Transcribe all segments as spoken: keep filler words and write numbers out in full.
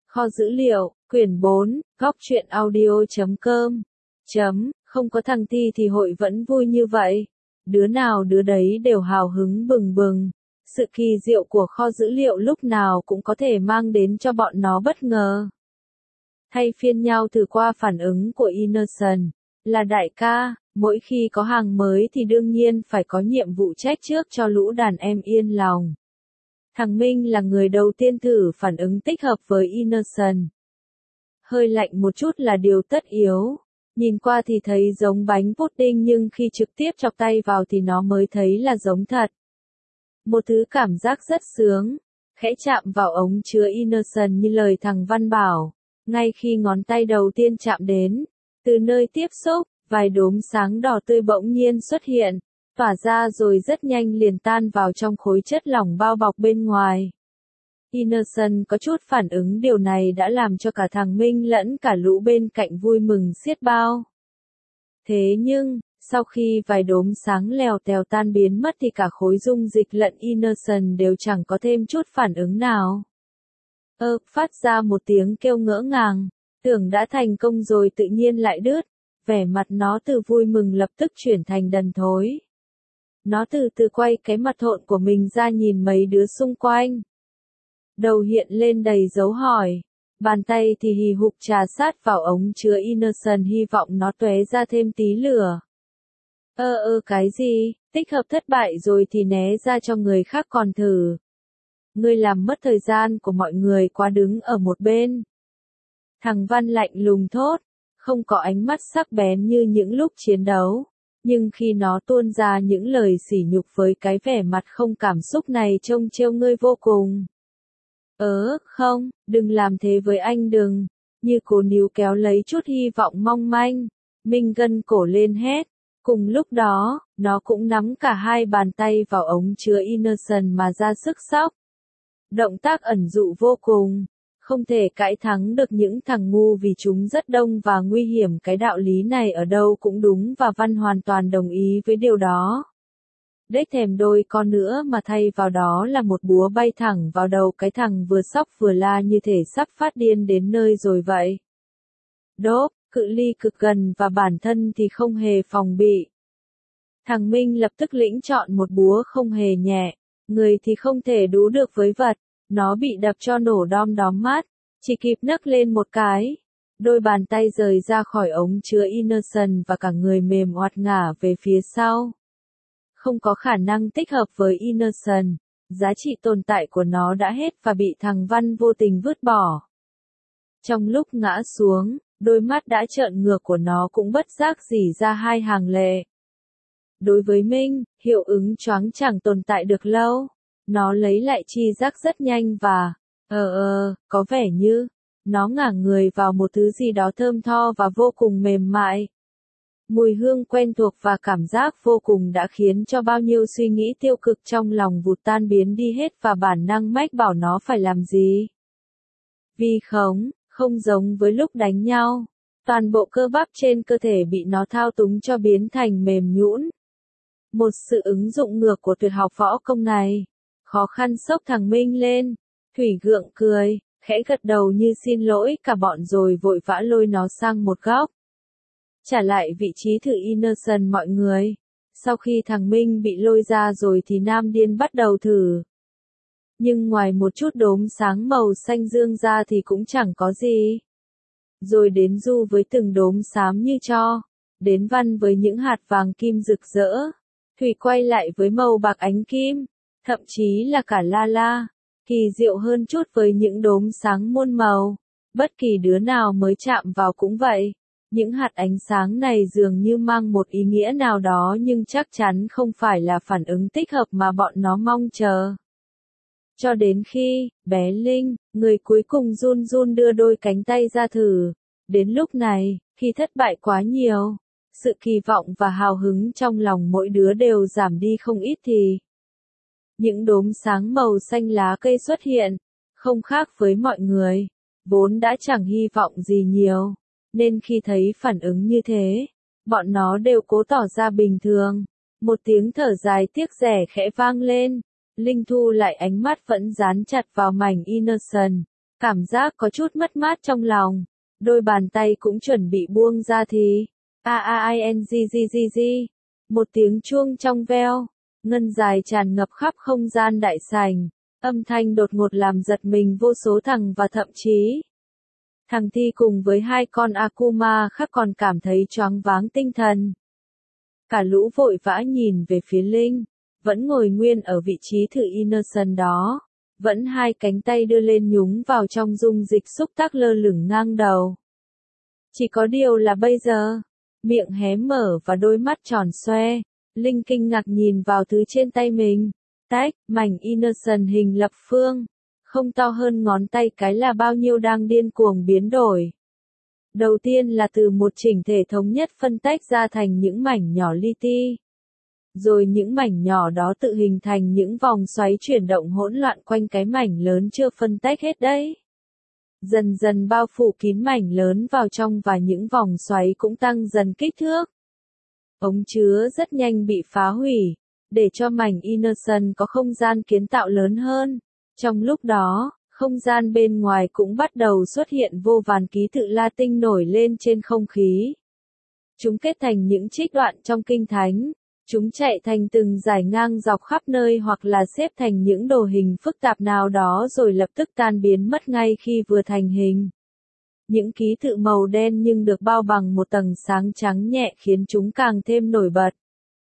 Kho dữ liệu, quyển bốn, góc truyện audio chấm com. Chấm, không có thằng Ti thì hội vẫn vui như vậy. Đứa nào đứa đấy đều hào hứng bừng bừng. Sự kỳ diệu của kho dữ liệu lúc nào cũng có thể mang đến cho bọn nó bất ngờ. Thay phiên nhau thử qua phản ứng của Innocent, là đại ca, mỗi khi có hàng mới thì đương nhiên phải có nhiệm vụ check trước cho lũ đàn em yên lòng. Thằng Minh là người đầu tiên thử phản ứng tích hợp với Innocent. Hơi lạnh một chút là điều tất yếu. Nhìn qua thì thấy giống bánh pudding nhưng khi trực tiếp chọc tay vào thì nó mới thấy là giống thật. Một thứ cảm giác rất sướng, khẽ chạm vào ống chứa Innocent như lời thằng Văn bảo. Ngay khi ngón tay đầu tiên chạm đến, từ nơi tiếp xúc, vài đốm sáng đỏ tươi bỗng nhiên xuất hiện, tỏa ra rồi rất nhanh liền tan vào trong khối chất lỏng bao bọc bên ngoài. Innocent có chút phản ứng, điều này đã làm cho cả thằng Minh lẫn cả lũ bên cạnh vui mừng xiết bao. Thế nhưng, sau khi vài đốm sáng lèo tèo tan biến mất thì cả khối dung dịch lẫn Innocent đều chẳng có thêm chút phản ứng nào. Ơ, phát ra một tiếng kêu ngỡ ngàng, tưởng đã thành công rồi tự nhiên lại đứt, vẻ mặt nó từ vui mừng lập tức chuyển thành đần thối. Nó từ từ quay cái mặt thộn của mình ra nhìn mấy đứa xung quanh. Đầu hiện lên đầy dấu hỏi, bàn tay thì hì hục trà sát vào ống chứa Innocent hy vọng nó tóe ra thêm tí lửa. Ơ ơ cái gì, tích hợp thất bại rồi thì né ra cho người khác còn thử. Ngươi làm mất thời gian của mọi người quá, đứng ở một bên. Thằng Văn lạnh lùng thốt, không có ánh mắt sắc bén như những lúc chiến đấu. Nhưng khi nó tuôn ra những lời sỉ nhục với cái vẻ mặt không cảm xúc này trông trêu ngươi vô cùng. Ớ, không, đừng làm thế với anh đừng. Như cố níu kéo lấy chút hy vọng mong manh. Minh gân cổ lên hét. Cùng lúc đó, nó cũng nắm cả hai bàn tay vào ống chứa Innocent mà ra sức xóc. Động tác ẩn dụ vô cùng. Không thể cãi thắng được những thằng ngu vì chúng rất đông và nguy hiểm, cái đạo lý này ở đâu cũng đúng và Văn hoàn toàn đồng ý với điều đó. Đếch thèm đôi con nữa mà thay vào đó là một búa bay thẳng vào đầu cái thằng vừa sóc vừa la như thể sắp phát điên đến nơi rồi vậy. Đốp, cự ly cực gần và bản thân thì không hề phòng bị. Thằng Minh lập tức lĩnh chọn một búa không hề nhẹ, người thì không thể đú được với vật. Nó bị đập cho nổ đom đóm mắt, chỉ kịp nấc lên một cái. Đôi bàn tay rời ra khỏi ống chứa Innocent và cả người mềm oặt ngả về phía sau. Không có khả năng tích hợp với Innocent, giá trị tồn tại của nó đã hết và bị thằng Văn vô tình vứt bỏ. Trong lúc ngã xuống, đôi mắt đã trợn ngược của nó cũng bất giác rỉ ra hai hàng lệ. Đối với Minh, hiệu ứng choáng chẳng tồn tại được lâu. Nó lấy lại tri giác rất nhanh và, ờ ờ, có vẻ như, nó ngả người vào một thứ gì đó thơm tho và vô cùng mềm mại. Mùi hương quen thuộc và cảm giác vô cùng đã khiến cho bao nhiêu suy nghĩ tiêu cực trong lòng vụt tan biến đi hết và bản năng mách bảo nó phải làm gì. Vì không, không giống với lúc đánh nhau, toàn bộ cơ bắp trên cơ thể bị nó thao túng cho biến thành mềm nhũn. Một sự ứng dụng ngược của tuyệt học võ công này. Khó khăn xốc thằng Minh lên, Thủy gượng cười, khẽ gật đầu như xin lỗi cả bọn rồi vội vã lôi nó sang một góc. Trả lại vị trí thử Innocent mọi người. Sau khi thằng Minh bị lôi ra rồi thì Nam Điên bắt đầu thử. Nhưng ngoài một chút đốm sáng màu xanh dương ra thì cũng chẳng có gì. Rồi đến Du với từng đốm xám như tro, đến Văn với những hạt vàng kim rực rỡ, Thủy quay lại với màu bạc ánh kim. Thậm chí là cả La La, kỳ diệu hơn chút với những đốm sáng muôn màu. Bất kỳ đứa nào mới chạm vào cũng vậy. Những hạt ánh sáng này dường như mang một ý nghĩa nào đó nhưng chắc chắn không phải là phản ứng tích hợp mà bọn nó mong chờ. Cho đến khi, bé Linh, người cuối cùng run run đưa đôi cánh tay ra thử. Đến lúc này, khi thất bại quá nhiều, sự kỳ vọng và hào hứng trong lòng mỗi đứa đều giảm đi không ít thì những đốm sáng màu xanh lá cây xuất hiện, không khác với mọi người, vốn đã chẳng hy vọng gì nhiều, nên khi thấy phản ứng như thế, bọn nó đều cố tỏ ra bình thường. Một tiếng thở dài tiếc rẻ khẽ vang lên, Linh thu lại ánh mắt vẫn dán chặt vào mảnh Innocent, Cảm giác có chút mất mát trong lòng, đôi bàn tay cũng chuẩn bị buông ra thì, a a i n g g g g, một tiếng chuông trong veo, ngân dài tràn ngập khắp không gian đại sảnh, âm thanh đột ngột làm giật mình vô số thằng và thậm chí, thằng Thi cùng với hai con Akuma khác còn cảm thấy choáng váng tinh thần. Cả lũ vội vã nhìn về phía Linh, vẫn ngồi nguyên ở vị trí thử Innocent đó, vẫn hai cánh tay đưa lên nhúng vào trong dung dịch xúc tác lơ lửng ngang đầu. Chỉ có điều là bây giờ, miệng hé mở và đôi mắt tròn xoe, Linh kinh ngạc nhìn vào thứ trên tay mình, tách, mảnh Innocent hình lập phương, không to hơn ngón tay cái là bao nhiêu đang điên cuồng biến đổi. Đầu tiên là từ một chỉnh thể thống nhất phân tách ra thành những mảnh nhỏ li ti. Rồi những mảnh nhỏ đó tự hình thành những vòng xoáy chuyển động hỗn loạn quanh cái mảnh lớn chưa phân tách hết đấy. Dần dần bao phủ kín mảnh lớn vào trong và những vòng xoáy cũng tăng dần kích thước. Ống chứa rất nhanh bị phá hủy, để cho mảnh Innocent có không gian kiến tạo lớn hơn. Trong lúc đó, không gian bên ngoài cũng bắt đầu xuất hiện vô vàn ký tự Latin nổi lên trên không khí. Chúng kết thành những trích đoạn trong kinh thánh. Chúng chạy thành từng dải ngang dọc khắp nơi hoặc là xếp thành những đồ hình phức tạp nào đó rồi lập tức tan biến mất ngay khi vừa thành hình. Những ký tự màu đen nhưng được bao bằng một tầng sáng trắng nhẹ khiến chúng càng thêm nổi bật.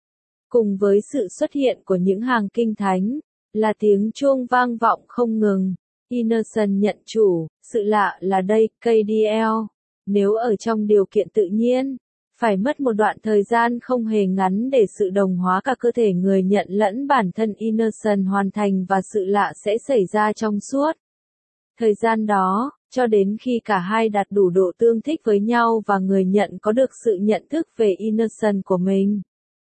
Cùng với sự xuất hiện của những hàng kinh thánh, là tiếng chuông vang vọng không ngừng. Innocent nhận chủ, sự lạ là đây, ca đê lờ. Nếu ở trong điều kiện tự nhiên, phải mất một đoạn thời gian không hề ngắn để sự đồng hóa cả cơ thể người nhận lẫn bản thân Innocent hoàn thành và sự lạ sẽ xảy ra trong suốt thời gian đó, cho đến khi cả hai đạt đủ độ tương thích với nhau và người nhận có được sự nhận thức về Innocent của mình.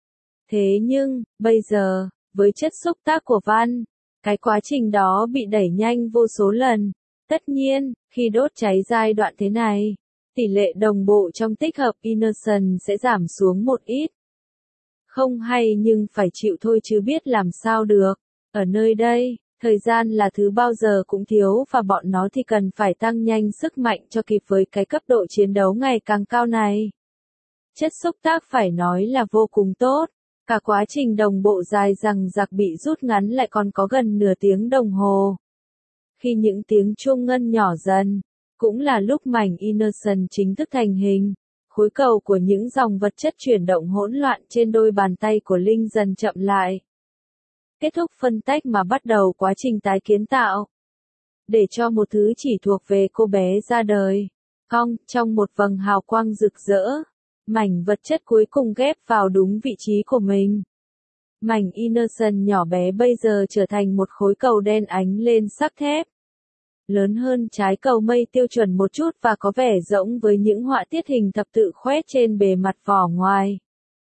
Thế nhưng, bây giờ, với chất xúc tác của Văn, cái quá trình đó bị đẩy nhanh vô số lần. Tất nhiên, khi đốt cháy giai đoạn thế này, tỷ lệ đồng bộ trong tích hợp Innocent sẽ giảm xuống một ít. Không hay nhưng phải chịu thôi chứ biết làm sao được. Ở nơi đây, thời gian là thứ bao giờ cũng thiếu và bọn nó thì cần phải tăng nhanh sức mạnh cho kịp với cái cấp độ chiến đấu ngày càng cao này. Chất xúc tác phải nói là vô cùng tốt. Cả quá trình đồng bộ dài dằng dặc bị rút ngắn lại còn có gần nửa tiếng đồng hồ. Khi những tiếng chuông ngân nhỏ dần, cũng là lúc mảnh Innocent chính thức thành hình. Khối cầu của những dòng vật chất chuyển động hỗn loạn trên đôi bàn tay của Linh dần chậm lại. Kết thúc phân tách mà bắt đầu quá trình tái kiến tạo. Để cho một thứ chỉ thuộc về cô bé ra đời. Cong, trong một vầng hào quang rực rỡ. Mảnh vật chất cuối cùng ghép vào đúng vị trí của mình. Mảnh Innocent nhỏ bé bây giờ trở thành một khối cầu đen ánh lên sắc thép. Lớn hơn trái cầu mây tiêu chuẩn một chút và có vẻ rỗng với những họa tiết hình thập tự khoét trên bề mặt vỏ ngoài.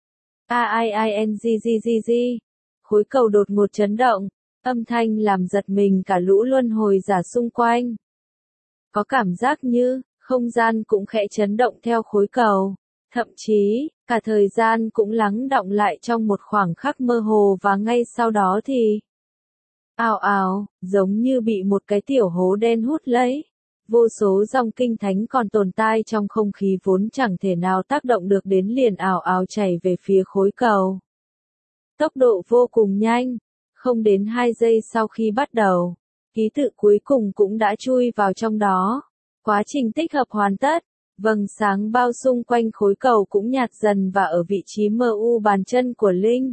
a i i n g g g g. Khối cầu đột ngột chấn động, âm thanh làm giật mình cả lũ luân hồi giả xung quanh. Có cảm giác như, không gian cũng khẽ chấn động theo khối cầu. Thậm chí, cả thời gian cũng lắng đọng lại trong một khoảng khắc mơ hồ và ngay sau đó thì ào ào, giống như bị một cái tiểu hố đen hút lấy. Vô số dòng kinh thánh còn tồn tại trong không khí vốn chẳng thể nào tác động được đến liền ào ào chảy về phía khối cầu. Tốc độ vô cùng nhanh, không đến hai giây sau khi bắt đầu, ký tự cuối cùng cũng đã chui vào trong đó. Quá trình tích hợp hoàn tất. Vầng sáng bao xung quanh khối cầu cũng nhạt dần và ở vị trí mờ u bàn chân của Linh.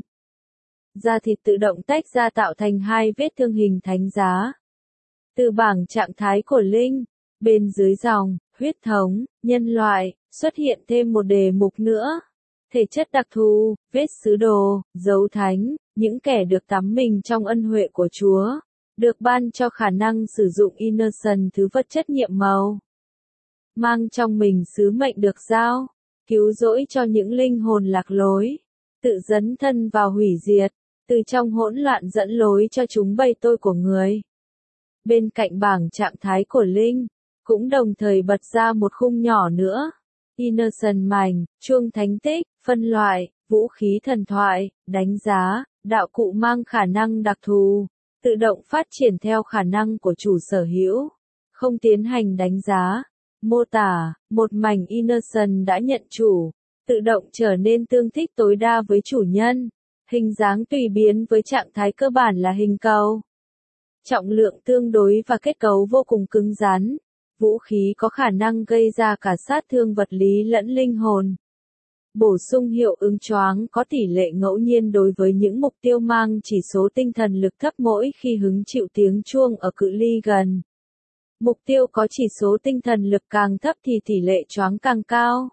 Da thịt tự động tách ra tạo thành hai vết thương hình thánh giá. Từ bảng trạng thái của Linh, bên dưới dòng, huyết thống, nhân loại, xuất hiện thêm một đề mục nữa. Thể chất đặc thù, vết sứ đồ, dấu thánh, những kẻ được tắm mình trong ân huệ của Chúa, được ban cho khả năng sử dụng Innocent thứ vật chất nhiệm màu. Mang trong mình sứ mệnh được giao, cứu rỗi cho những linh hồn lạc lối, tự dấn thân vào hủy diệt, từ trong hỗn loạn dẫn lối cho chúng bầy tôi của người. Bên cạnh bảng trạng thái của Linh, cũng đồng thời bật ra một khung nhỏ nữa. Innocent mảnh, chuông thánh tích, phân loại, vũ khí thần thoại, đánh giá, đạo cụ mang khả năng đặc thù, tự động phát triển theo khả năng của chủ sở hữu. không tiến hành đánh giá. Mô tả, một mảnh Innocent đã nhận chủ, tự động trở nên tương thích tối đa với chủ nhân. Hình dáng tùy biến với trạng thái cơ bản là hình cầu. Trọng lượng tương đối và kết cấu vô cùng cứng rắn. Vũ khí có khả năng gây ra cả sát thương vật lý lẫn linh hồn. Bổ sung hiệu ứng choáng có tỷ lệ ngẫu nhiên đối với những mục tiêu mang chỉ số tinh thần lực thấp mỗi khi hứng chịu tiếng chuông ở cự ly gần. Mục tiêu có chỉ số tinh thần lực càng thấp thì tỷ lệ choáng càng cao.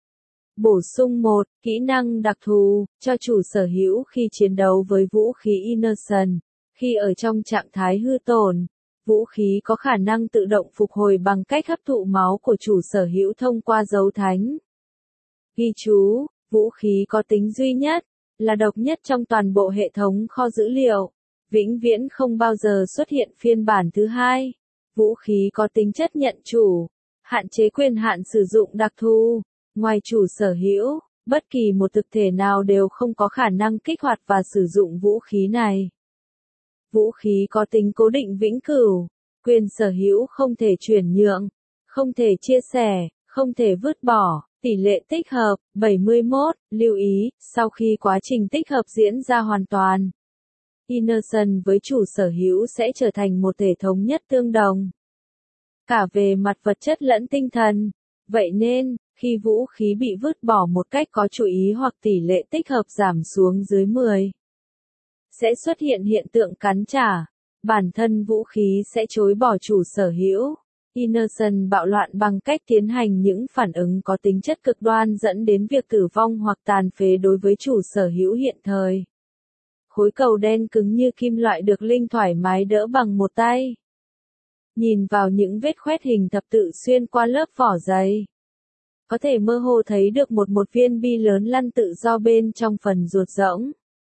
Bổ sung một kỹ năng đặc thù cho chủ sở hữu khi chiến đấu với vũ khí Innocent. Khi ở trong trạng thái hư tổn, vũ khí có khả năng tự động phục hồi bằng cách hấp thụ máu của chủ sở hữu thông qua dấu thánh. Ghi chú, vũ khí có tính duy nhất, là độc nhất trong toàn bộ hệ thống kho dữ liệu. Vĩnh viễn không bao giờ xuất hiện phiên bản thứ hai. Vũ khí có tính chất nhận chủ, hạn chế quyền hạn sử dụng đặc thù. Ngoài chủ sở hữu, bất kỳ một thực thể nào đều không có khả năng kích hoạt và sử dụng vũ khí này. Vũ khí có tính cố định vĩnh cửu, quyền sở hữu không thể chuyển nhượng, không thể chia sẻ, không thể vứt bỏ. Tỷ lệ tích hợp, bảy mươi mốt, lưu ý, sau khi quá trình tích hợp diễn ra hoàn toàn, Innocent với chủ sở hữu sẽ trở thành một thể thống nhất tương đồng. Cả về mặt vật chất lẫn tinh thần. Vậy nên, khi vũ khí bị vứt bỏ một cách có chủ ý hoặc tỷ lệ tích hợp giảm xuống dưới mười, sẽ xuất hiện hiện tượng cắn trả. Bản thân vũ khí sẽ chối bỏ chủ sở hữu. Innocent bạo loạn bằng cách tiến hành những phản ứng có tính chất cực đoan dẫn đến việc tử vong hoặc tàn phế đối với chủ sở hữu hiện thời. Khối cầu đen cứng như kim loại được Linh thoải mái đỡ bằng một tay. Nhìn vào những vết khoét hình thập tự xuyên qua lớp vỏ dày, có thể mơ hồ thấy được một một viên bi lớn lăn tự do bên trong phần ruột rỗng.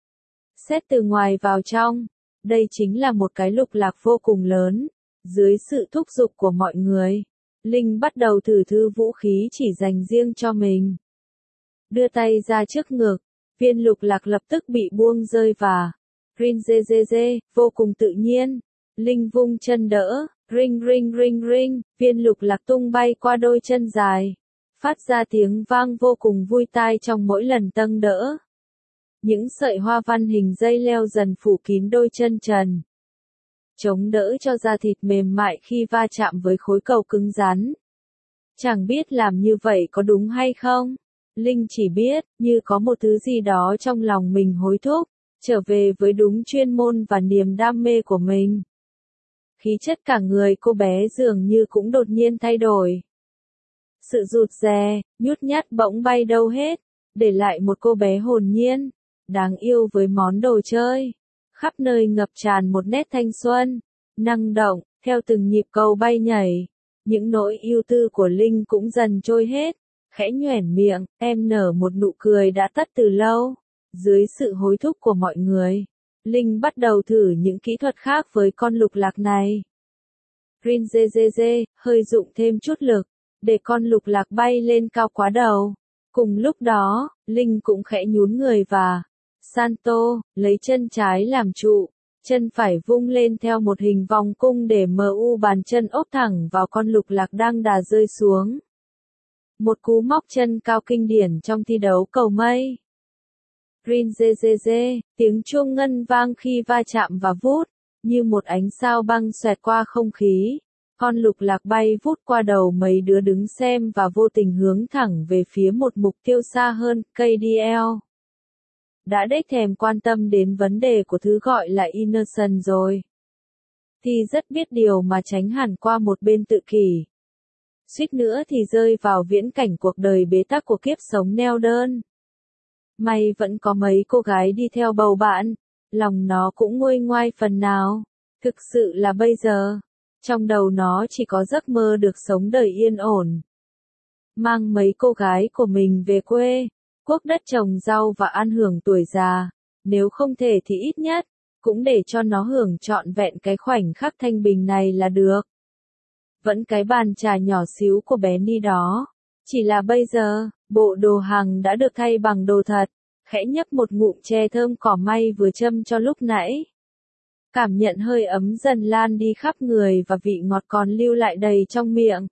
Xét từ ngoài vào trong, đây chính là một cái lục lạc vô cùng lớn. Dưới sự thúc giục của mọi người, Linh bắt đầu thử thư vũ khí chỉ dành riêng cho mình. Đưa tay ra trước ngực, viên lục lạc lập tức bị buông rơi và ring dê dê dê, vô cùng tự nhiên. Linh vung chân đỡ, ring ring ring ring, viên lục lạc tung bay qua đôi chân dài, phát ra tiếng vang vô cùng vui tai trong mỗi lần tâng đỡ. Những sợi hoa văn hình dây leo dần phủ kín đôi chân trần, chống đỡ cho da thịt mềm mại khi va chạm với khối cầu cứng rắn. Chẳng biết làm như vậy có đúng hay không? Linh chỉ biết, như có một thứ gì đó trong lòng mình hối thúc, trở về với đúng chuyên môn và niềm đam mê của mình. Khí chất cả người cô bé dường như cũng đột nhiên thay đổi. Sự rụt rè, nhút nhát bỗng bay đâu hết, để lại một cô bé hồn nhiên, đáng yêu với món đồ chơi. Khắp nơi ngập tràn một nét thanh xuân, năng động, theo từng nhịp cầu bay nhảy. Những nỗi ưu tư của Linh cũng dần trôi hết. Khẽ nhoẻn miệng, em nở một nụ cười đã tắt từ lâu. Dưới sự hối thúc của mọi người, Linh bắt đầu thử những kỹ thuật khác với con lục lạc này. Rin dê dê dê, hơi dụng thêm chút lực, để con lục lạc bay lên cao quá đầu. Cùng lúc đó, Linh cũng khẽ nhún người và Santo, lấy chân trái làm trụ, chân phải vung lên theo một hình vòng cung để mu bàn chân ốp thẳng vào con lục lạc đang đà rơi xuống. Một cú móc chân cao kinh điển trong thi đấu cầu mây. Rin dê dê dê, tiếng chuông ngân vang khi va chạm và vút, như một ánh sao băng xoẹt qua không khí. Con lục lạc bay vút qua đầu mấy đứa đứng xem và vô tình hướng thẳng về phía một mục tiêu xa hơn, cây đê lờ. Đã đếch thèm quan tâm đến vấn đề của thứ gọi là Innocent rồi. Thì rất biết điều mà tránh hẳn qua một bên tự kỷ. Suýt nữa thì rơi vào viễn cảnh cuộc đời bế tắc của kiếp sống neo đơn. May vẫn có mấy cô gái đi theo bầu bạn, lòng nó cũng nguôi ngoai phần nào. Thực sự là bây giờ, trong đầu nó chỉ có giấc mơ được sống đời yên ổn. Mang mấy cô gái của mình về quê, cuốc đất trồng rau và ăn hưởng tuổi già, nếu không thể thì ít nhất, cũng để cho nó hưởng trọn vẹn cái khoảnh khắc thanh bình này là được. Vẫn cái bàn trà nhỏ xíu của bé Ni đó, chỉ là bây giờ, bộ đồ hàng đã được thay bằng đồ thật, khẽ nhấp một ngụm chè thơm cỏ may vừa châm cho lúc nãy. cảm nhận hơi ấm dần lan đi khắp người và vị ngọt còn lưu lại đầy trong miệng.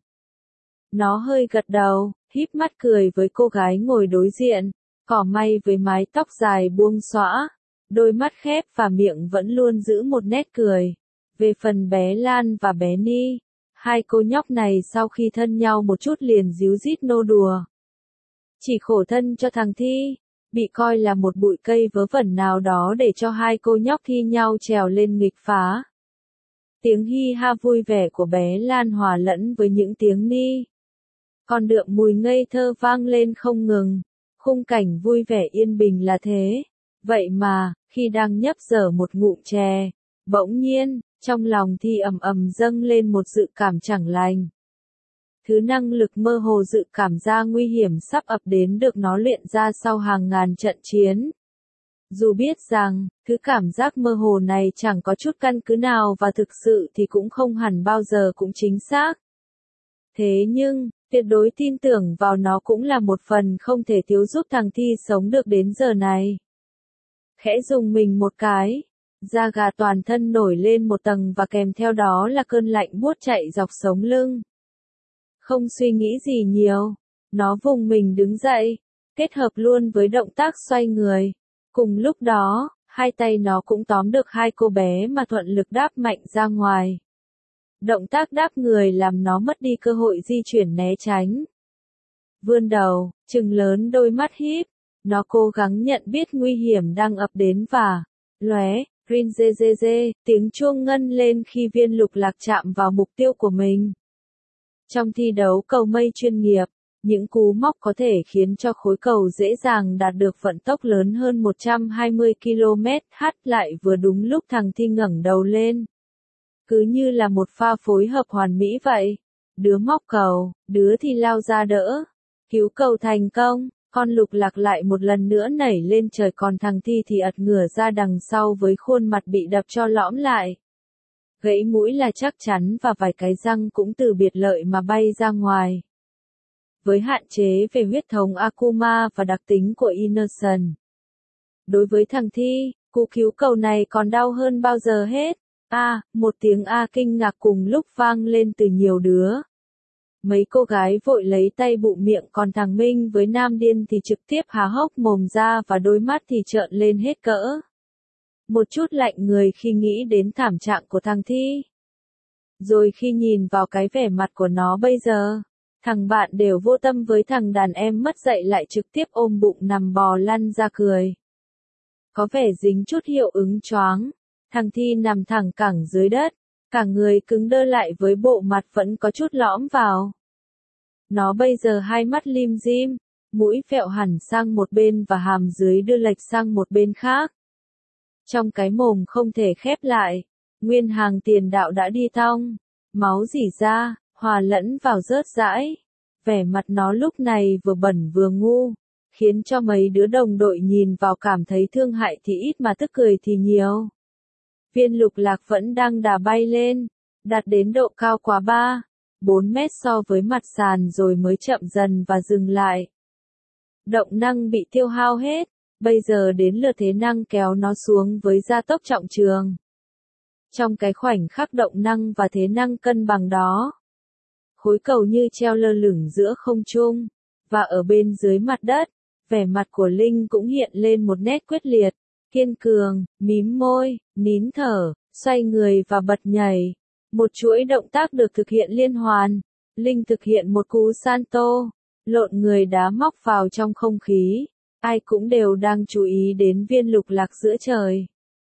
Nó hơi gật đầu, híp mắt cười với cô gái ngồi đối diện, cỏ may với mái tóc dài buông xõa, đôi mắt khép và miệng vẫn luôn giữ một nét cười. Về phần bé Lan và bé Ni, hai cô nhóc này sau khi thân nhau một chút liền díu dít nô đùa. Chỉ khổ thân cho thằng Thi, bị coi là một bụi cây vớ vẩn nào đó để cho hai cô nhóc thi nhau trèo lên nghịch phá. Tiếng hi ha vui vẻ của bé Lan hòa lẫn với những tiếng Ni. Còn đượm mùi ngây thơ vang lên không ngừng, khung cảnh vui vẻ yên bình là thế. Vậy mà, khi đang nhấp dở một ngụm chè, bỗng nhiên, trong lòng Thi ầm ầm dâng lên một dự cảm chẳng lành. Thứ năng lực mơ hồ dự cảm ra nguy hiểm sắp ập đến được nó luyện ra sau hàng ngàn trận chiến. Dù biết rằng, thứ cảm giác mơ hồ này chẳng có chút căn cứ nào và thực sự thì cũng không hẳn bao giờ cũng chính xác. Thế nhưng, tuyệt đối tin tưởng vào nó cũng là một phần không thể thiếu giúp thằng Thi sống được đến giờ này. Khẽ dùng mình một cái, da gà toàn thân nổi lên một tầng và kèm theo đó là cơn lạnh buốt chạy dọc sống lưng. Không suy nghĩ gì nhiều, nó vùng mình đứng dậy, kết hợp luôn với động tác xoay người. Cùng lúc đó, hai tay nó cũng tóm được hai cô bé mà thuận lực đáp mạnh ra ngoài. Động tác đáp người làm nó mất đi cơ hội di chuyển né tránh. Vươn đầu, trừng lớn đôi mắt híp, nó cố gắng nhận biết nguy hiểm đang ập đến và lóe, rin dê dê dê, tiếng chuông ngân lên khi viên lục lạc chạm vào mục tiêu của mình. Trong thi đấu cầu mây chuyên nghiệp, những cú móc có thể khiến cho khối cầu dễ dàng đạt được vận tốc lớn hơn một trăm hai mươi ki lô mét trên giờ lại vừa đúng lúc thằng Thi ngẩng đầu lên. Cứ như là một pha phối hợp hoàn mỹ vậy. Đứa móc cầu, đứa thì lao ra đỡ. Cứu cầu thành công, con lục lạc lại một lần nữa nảy lên trời còn thằng Thi thì ật ngửa ra đằng sau với khuôn mặt bị đập cho lõm lại. Gãy mũi là chắc chắn và vài cái răng cũng từ biệt lợi mà bay ra ngoài. Với hạn chế về huyết thống Akuma và đặc tính của Innocent. Đối với thằng Thi, cú cứu cầu này còn đau hơn bao giờ hết. A, à, một tiếng A kinh ngạc cùng lúc vang lên từ nhiều đứa. Mấy cô gái vội lấy tay bụm miệng còn thằng Minh với Nam Điên thì trực tiếp há hốc mồm ra và đôi mắt thì trợn lên hết cỡ. Một chút lạnh người khi nghĩ đến thảm trạng của thằng Thi. Rồi khi nhìn vào cái vẻ mặt của nó bây giờ, thằng bạn đều vô tâm với thằng đàn em mất dạy lại trực tiếp ôm bụng nằm bò lăn ra cười. Có vẻ dính chút hiệu ứng choáng, thằng Thi nằm thẳng cẳng dưới đất, cả người cứng đơ lại với bộ mặt vẫn có chút lõm vào. Nó bây giờ hai mắt lim dim, mũi phẹo hẳn sang một bên và hàm dưới đưa lệch sang một bên khác. Trong cái mồm không thể khép lại, nguyên hàng tiền đạo đã đi thong, máu rỉ ra, hòa lẫn vào rớt rãi. Vẻ mặt nó lúc này vừa bẩn vừa ngu, khiến cho mấy đứa đồng đội nhìn vào cảm thấy thương hại thì ít mà tức cười thì nhiều. Viên lục lạc vẫn đang đà bay lên, đạt đến độ cao quá ba, bốn mét so với mặt sàn rồi mới chậm dần và dừng lại. Động năng bị tiêu hao hết, bây giờ đến lượt thế năng kéo nó xuống với gia tốc trọng trường. Trong cái khoảnh khắc động năng và thế năng cân bằng đó, khối cầu như treo lơ lửng giữa không trung, và ở bên dưới mặt đất, vẻ mặt của Linh cũng hiện lên một nét quyết liệt, kiên cường, mím môi, nín thở, xoay người và bật nhảy. Một chuỗi động tác được thực hiện liên hoàn. Linh thực hiện một cú salto, lộn người đá móc vào trong không khí. Ai cũng đều đang chú ý đến viên lục lạc giữa trời.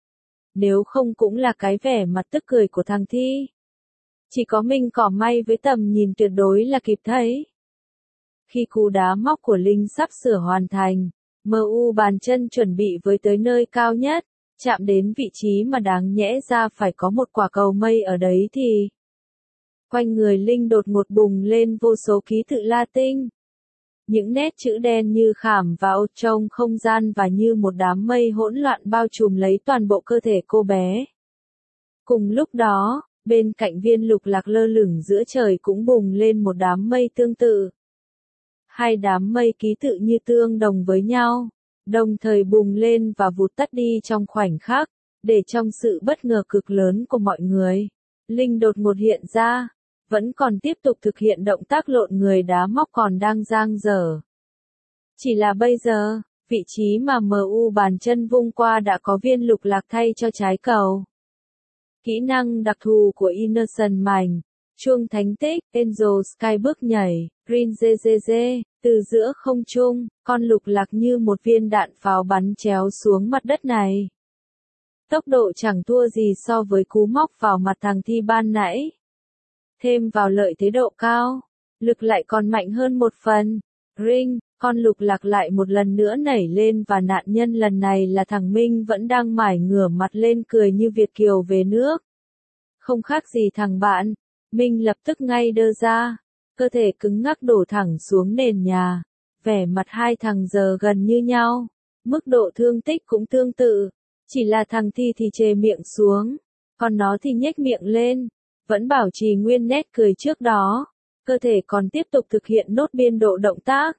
Nếu không cũng là cái vẻ mặt tức cười của thằng Thi. Chỉ có mình cỏ may với tầm nhìn tuyệt đối là kịp thấy. Khi cú đá móc của Linh sắp sửa hoàn thành, em u bàn chân chuẩn bị với tới nơi cao nhất, chạm đến vị trí mà đáng nhẽ ra phải có một quả cầu mây ở đấy thì quanh người Linh đột ngột bùng lên vô số ký tự Latin. Những nét chữ đen như khảm vào trong không gian và như một đám mây hỗn loạn bao trùm lấy toàn bộ cơ thể cô bé. Cùng lúc đó, bên cạnh viên lục lạc lơ lửng giữa trời cũng bùng lên một đám mây tương tự. Hai đám mây ký tự như tương đồng với nhau, đồng thời bùng lên và vụt tắt đi trong khoảnh khắc. Để trong sự bất ngờ cực lớn của mọi người, Linh đột ngột hiện ra, vẫn còn tiếp tục thực hiện động tác lộn người đá móc còn đang dang dở. Chỉ là bây giờ, vị trí mà em u bàn chân vung qua đã có viên lục lạc thay cho trái cầu. Kỹ năng đặc thù của Innocent Mảnh, chuông thánh tích, Angel Sky bước nhảy, Green gi gi gi, từ giữa không trung, con lục lạc như một viên đạn pháo bắn chéo xuống mặt đất này. Tốc độ chẳng thua gì so với cú móc vào mặt thằng Thi ban nãy. Thêm vào lợi thế độ cao, lực lại còn mạnh hơn một phần. Ring, con lục lạc lại một lần nữa nảy lên và nạn nhân lần này là thằng Minh vẫn đang mải ngửa mặt lên cười như Việt kiều về nước. Không khác gì thằng bạn, Minh lập tức ngay đơ ra, cơ thể cứng ngắc đổ thẳng xuống nền nhà. Vẻ mặt hai thằng giờ gần như nhau, mức độ thương tích cũng tương tự, chỉ là thằng Thi thì chề miệng xuống, còn nó thì nhếch miệng lên, vẫn bảo trì nguyên nét cười trước đó, cơ thể còn tiếp tục thực hiện nốt biên độ động tác.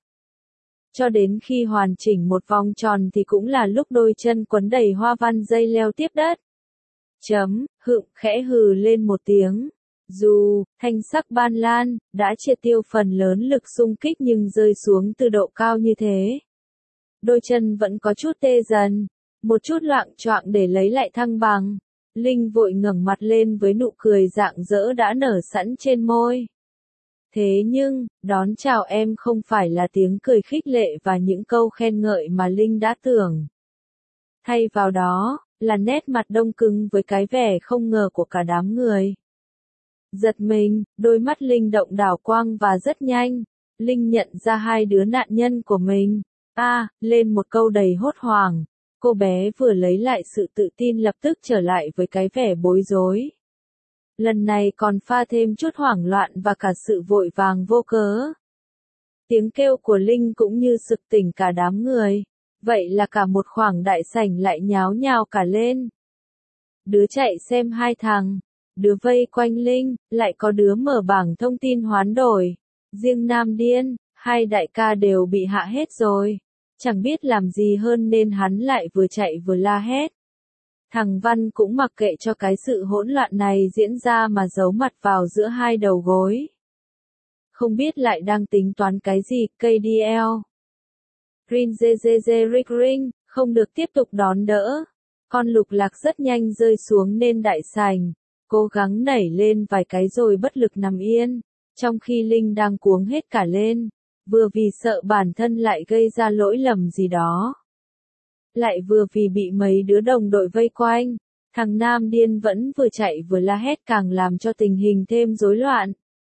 Cho đến khi hoàn chỉnh một vòng tròn thì cũng là lúc đôi chân quấn đầy hoa văn dây leo tiếp đất. Chấm, Hựng khẽ hừ lên một tiếng. Dù, thanh sắc ban lan, đã triệt tiêu phần lớn lực xung kích nhưng rơi xuống từ độ cao như thế. Đôi chân vẫn có chút tê dần, một chút loạng choạng để lấy lại thăng bằng. Linh vội ngẩng mặt lên với nụ cười rạng rỡ đã nở sẵn trên môi. Thế nhưng, đón chào em không phải là tiếng cười khích lệ và những câu khen ngợi mà Linh đã tưởng. Thay vào đó, là nét mặt đông cứng với cái vẻ không ngờ của cả đám người. Giật mình, đôi mắt Linh động đảo quang và rất nhanh. Linh nhận ra hai đứa nạn nhân của mình. A, à, lên một câu đầy hốt hoảng. Cô bé vừa lấy lại sự tự tin lập tức trở lại với cái vẻ bối rối. Lần này còn pha thêm chút hoảng loạn và cả sự vội vàng vô cớ. Tiếng kêu của Linh cũng như sực tỉnh cả đám người. Vậy là cả một khoảng đại sảnh lại nháo nhào cả lên. Đứa chạy xem hai thằng, đứa vây quanh Linh, lại có đứa mở bảng thông tin hoán đổi. Riêng Nam Điên, hai đại ca đều bị hạ hết rồi. Chẳng biết làm gì hơn nên hắn lại vừa chạy vừa la hét. Thằng Văn cũng mặc kệ cho cái sự hỗn loạn này diễn ra mà giấu mặt vào giữa hai đầu gối. Không biết lại đang tính toán cái gì, ca đê lờ. Green gi gi gi Rick Ring, không được tiếp tục đón đỡ. Con lục lạc rất nhanh rơi xuống nên đại sảnh, cố gắng nảy lên vài cái rồi bất lực nằm yên, trong khi Linh đang cuống hết cả lên, vừa vì sợ bản thân lại gây ra lỗi lầm gì đó. Lại vừa vì bị mấy đứa đồng đội vây quanh, thằng Nam Điên vẫn vừa chạy vừa la hét càng làm cho tình hình thêm rối loạn.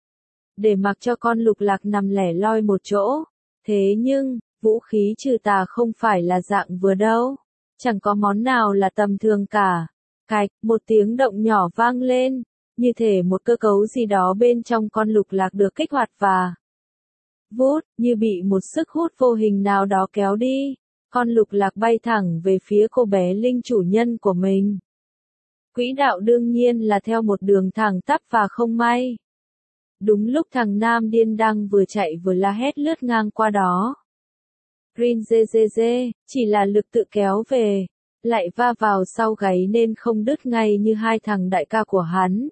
Để mặc cho con lục lạc nằm lẻ loi một chỗ, thế nhưng, vũ khí trừ tà không phải là dạng vừa đâu, chẳng có món nào là tầm thường cả. Cạch, một tiếng động nhỏ vang lên, như thể một cơ cấu gì đó bên trong con lục lạc được kích hoạt và vút, như bị một sức hút vô hình nào đó kéo đi. Con lục lạc bay thẳng về phía cô bé Linh chủ nhân của mình. Quỹ đạo đương nhiên là theo một đường thẳng tắp và không may. Đúng lúc thằng Nam Điên đang vừa chạy vừa la hét lướt ngang qua đó. Green gi gi gi, chỉ là lực tự kéo về, lại va vào sau gáy nên không đứt ngay như hai thằng đại ca của hắn.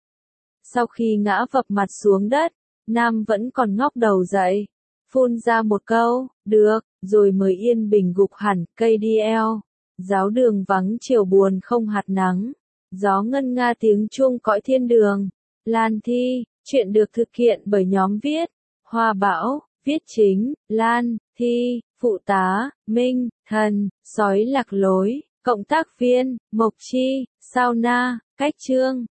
Sau khi ngã vập mặt xuống đất, Nam vẫn còn ngóc đầu dậy, phun ra một câu, được, rồi mới yên bình gục hẳn, ca đê lờ. Giáo đường vắng chiều buồn không hạt nắng, gió ngân nga tiếng chuông cõi thiên đường. Lan Thi, chuyện được thực hiện bởi nhóm viết, Hoa Bảo, viết chính, Lan, Thi, phụ tá, Minh, Thần, sói lạc lối, cộng tác viên, Mộc Chi, Sao Na, cách chương.